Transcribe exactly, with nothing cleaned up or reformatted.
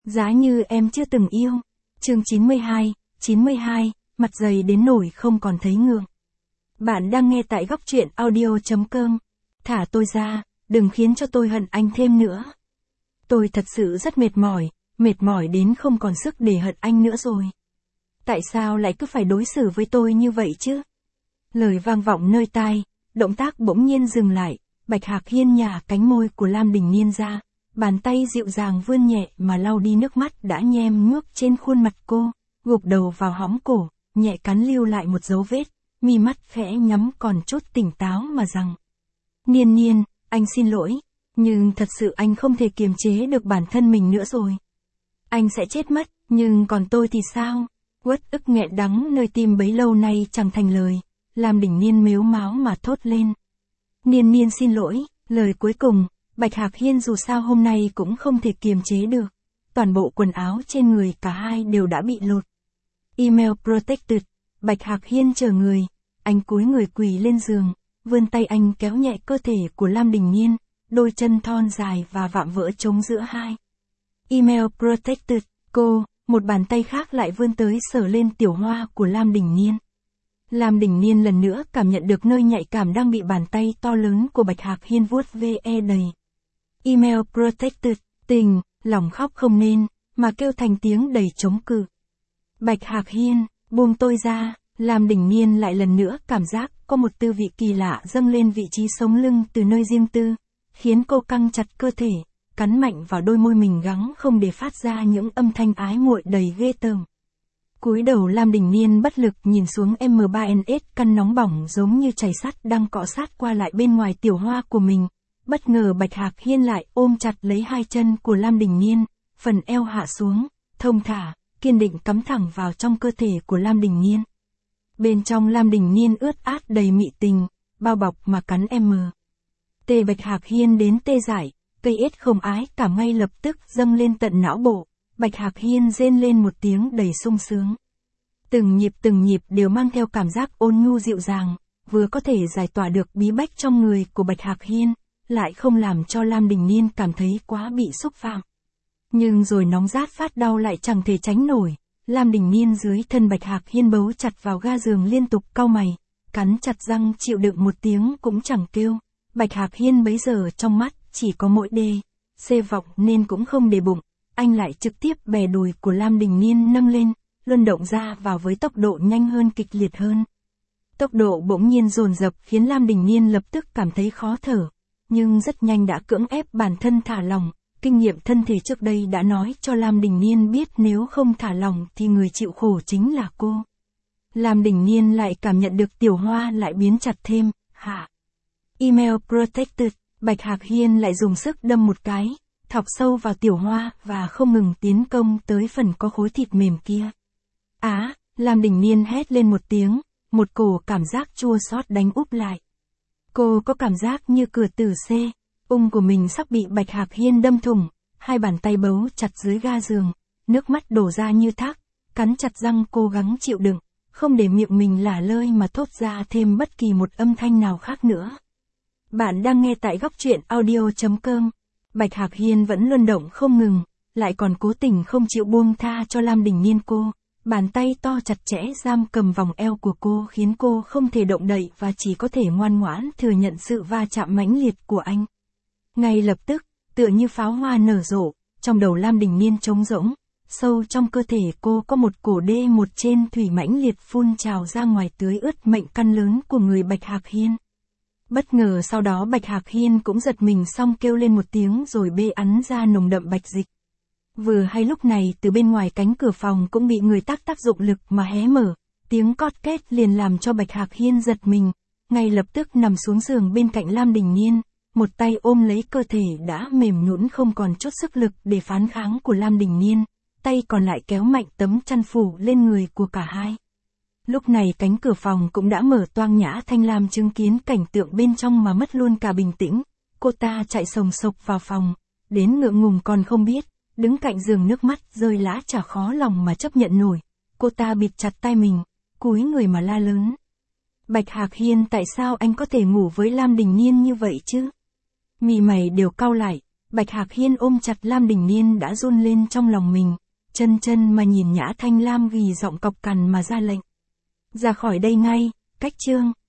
Giá như em chưa từng yêu. Chương chín mươi hai, chín mươi hai, mặt dày đến nổi không còn thấy ngượng. Bạn đang nghe tại góc truyện audio.com. Thả tôi ra, đừng khiến cho tôi hận anh thêm nữa. Tôi thật sự rất mệt mỏi, mệt mỏi đến không còn sức để hận anh nữa rồi. Tại sao lại cứ phải đối xử với tôi như vậy chứ? Lời vang vọng nơi tai, động tác bỗng nhiên dừng lại, Bạch Hạc Hiên nhả cánh môi của Lam Đình Niên ra, bàn tay dịu dàng vươn nhẹ mà lau đi nước mắt đã nhem nhuốc trên khuôn mặt cô, gục đầu vào hõm cổ, nhẹ cắn lưu lại một dấu vết, mi mắt khẽ nhắm còn chút tỉnh táo mà rằng: Niên Niên, anh xin lỗi, nhưng thật sự anh không thể kiềm chế được bản thân mình nữa rồi. Anh sẽ chết mất, nhưng còn tôi thì sao? Uất ức nghẹn đắng nơi tim bấy lâu nay chẳng thành lời, Lam Đình Niên mếu máo mà thốt lên: Niên Niên xin lỗi. Lời cuối cùng, Bạch Hạc Hiên dù sao hôm nay cũng không thể kiềm chế được. Toàn bộ quần áo trên người cả hai đều đã bị lột. Email protected. Bạch Hạc Hiên chờ người. Anh cúi người quỳ lên giường, vươn tay anh kéo nhẹ cơ thể của Lam Đình Niên, đôi chân thon dài và vạm vỡ trống giữa hai. Email protected. Cô, một bàn tay khác lại vươn tới sờ lên tiểu hoa của Lam Đình Niên. Lam Đình Niên lần nữa cảm nhận được nơi nhạy cảm đang bị bàn tay to lớn của Bạch Hạc Hiên vuốt ve đầy. Email protected. Tình, lòng khóc không nên, mà kêu thành tiếng đầy chống cự. Bạch Hạc Hiên, buông tôi ra. Lam Đình Niên lại lần nữa cảm giác có một tư vị kỳ lạ dâng lên vị trí sống lưng từ nơi riêng tư, khiến cô căng chặt cơ thể, cắn mạnh vào đôi môi mình gắng không để phát ra những âm thanh ái muội đầy ghê tởm. Cúi đầu Lam Đình Niên bất lực nhìn xuống em ba en ét căn nóng bỏng giống như chày sắt đang cọ sát qua lại bên ngoài tiểu hoa của mình. Bất ngờ Bạch Hạc Hiên lại ôm chặt lấy hai chân của Lam Đình Niên, phần eo hạ xuống, thông thả, kiên định cắm thẳng vào trong cơ thể của Lam Đình Niên. Bên trong Lam Đình Niên ướt át đầy mị tình, bao bọc mà cắn em. Tê Bạch Hạc Hiên đến tê dại, cây ết không ái cảm ngay lập tức dâng lên tận não bộ. Bạch Hạc Hiên rên lên một tiếng đầy sung sướng. Từng nhịp từng nhịp đều mang theo cảm giác ôn nhu dịu dàng, vừa có thể giải tỏa được bí bách trong người của Bạch Hạc Hiên, lại không làm cho Lam Đình Niên cảm thấy quá bị xúc phạm. Nhưng rồi nóng rát phát đau lại chẳng thể tránh nổi, Lam Đình Niên dưới thân Bạch Hạc Hiên bấu chặt vào ga giường liên tục cau mày, cắn chặt răng chịu đựng một tiếng cũng chẳng kêu. Bạch Hạc Hiên bấy giờ trong mắt chỉ có mỗi đê, xê vọng nên cũng không để bụng. Anh lại trực tiếp bè đùi của Lam Đình Niên nâng lên, luân động ra vào với tốc độ nhanh hơn kịch liệt hơn. Tốc độ bỗng nhiên dồn dập khiến Lam Đình Niên lập tức cảm thấy khó thở, nhưng rất nhanh đã cưỡng ép bản thân thả lỏng. Kinh nghiệm thân thể trước đây đã nói cho Lam Đình Niên biết nếu không thả lỏng thì người chịu khổ chính là cô. Lam Đình Niên lại cảm nhận được tiểu hoa lại biến chặt thêm, hạ. Email protected. Bạch Hạc Hiên lại dùng sức đâm một cái, thọc sâu vào tiểu hoa và không ngừng tiến công tới phần có khối thịt mềm kia. Á, Lam Đình Niên hét lên một tiếng, một cổ cảm giác chua xót đánh úp lại. Cô có cảm giác như cửa tử C, ung của mình sắp bị Bạch Hạc Hiên đâm thủng, hai bàn tay bấu chặt dưới ga giường, nước mắt đổ ra như thác, cắn chặt răng cố gắng chịu đựng, không để miệng mình lả lơi mà thốt ra thêm bất kỳ một âm thanh nào khác nữa. Bạn đang nghe tại góc truyện audio.com. Bạch Hạc Hiên vẫn luân động không ngừng, lại còn cố tình không chịu buông tha cho Lam Đình Niên cô. Bàn tay to chặt chẽ giam cầm vòng eo của cô khiến cô không thể động đậy và chỉ có thể ngoan ngoãn thừa nhận sự va chạm mãnh liệt của anh. Ngay lập tức, tựa như pháo hoa nở rộ, trong đầu Lam Đình Niên trống rỗng, sâu trong cơ thể cô có một cổ đê một trên thủy mãnh liệt phun trào ra ngoài tưới ướt mệnh căn lớn của người Bạch Hạc Hiên. Bất ngờ sau đó Bạch Hạc Hiên cũng giật mình xong kêu lên một tiếng rồi bê ắn ra nồng đậm bạch dịch. Vừa hay lúc này từ bên ngoài cánh cửa phòng cũng bị người tác tác dụng lực mà hé mở, tiếng cót két liền làm cho Bạch Hạc Hiên giật mình, ngay lập tức nằm xuống giường bên cạnh Lam Đình Niên, một tay ôm lấy cơ thể đã mềm nhũn không còn chút sức lực để phản kháng của Lam Đình Niên, tay còn lại kéo mạnh tấm chăn phủ lên người của cả hai. Lúc này cánh cửa phòng cũng đã mở toang, Nhã Thanh Lam chứng kiến cảnh tượng bên trong mà mất luôn cả bình tĩnh. Cô ta chạy sồng sộc vào phòng, đến ngượng ngùng còn không biết, đứng cạnh giường nước mắt rơi lã chả khó lòng mà chấp nhận nổi. Cô ta bịt chặt tay mình, cúi người mà la lớn: Bạch Hạc Hiên, tại sao anh có thể ngủ với Lam Đình Niên như vậy chứ? Mi mày đều cau lại, Bạch Hạc Hiên ôm chặt Lam Đình Niên đã run lên trong lòng mình, chân chân mà nhìn Nhã Thanh Lam gỉ giọng cộc cằn mà ra lệnh. Ra khỏi đây ngay, cách chương.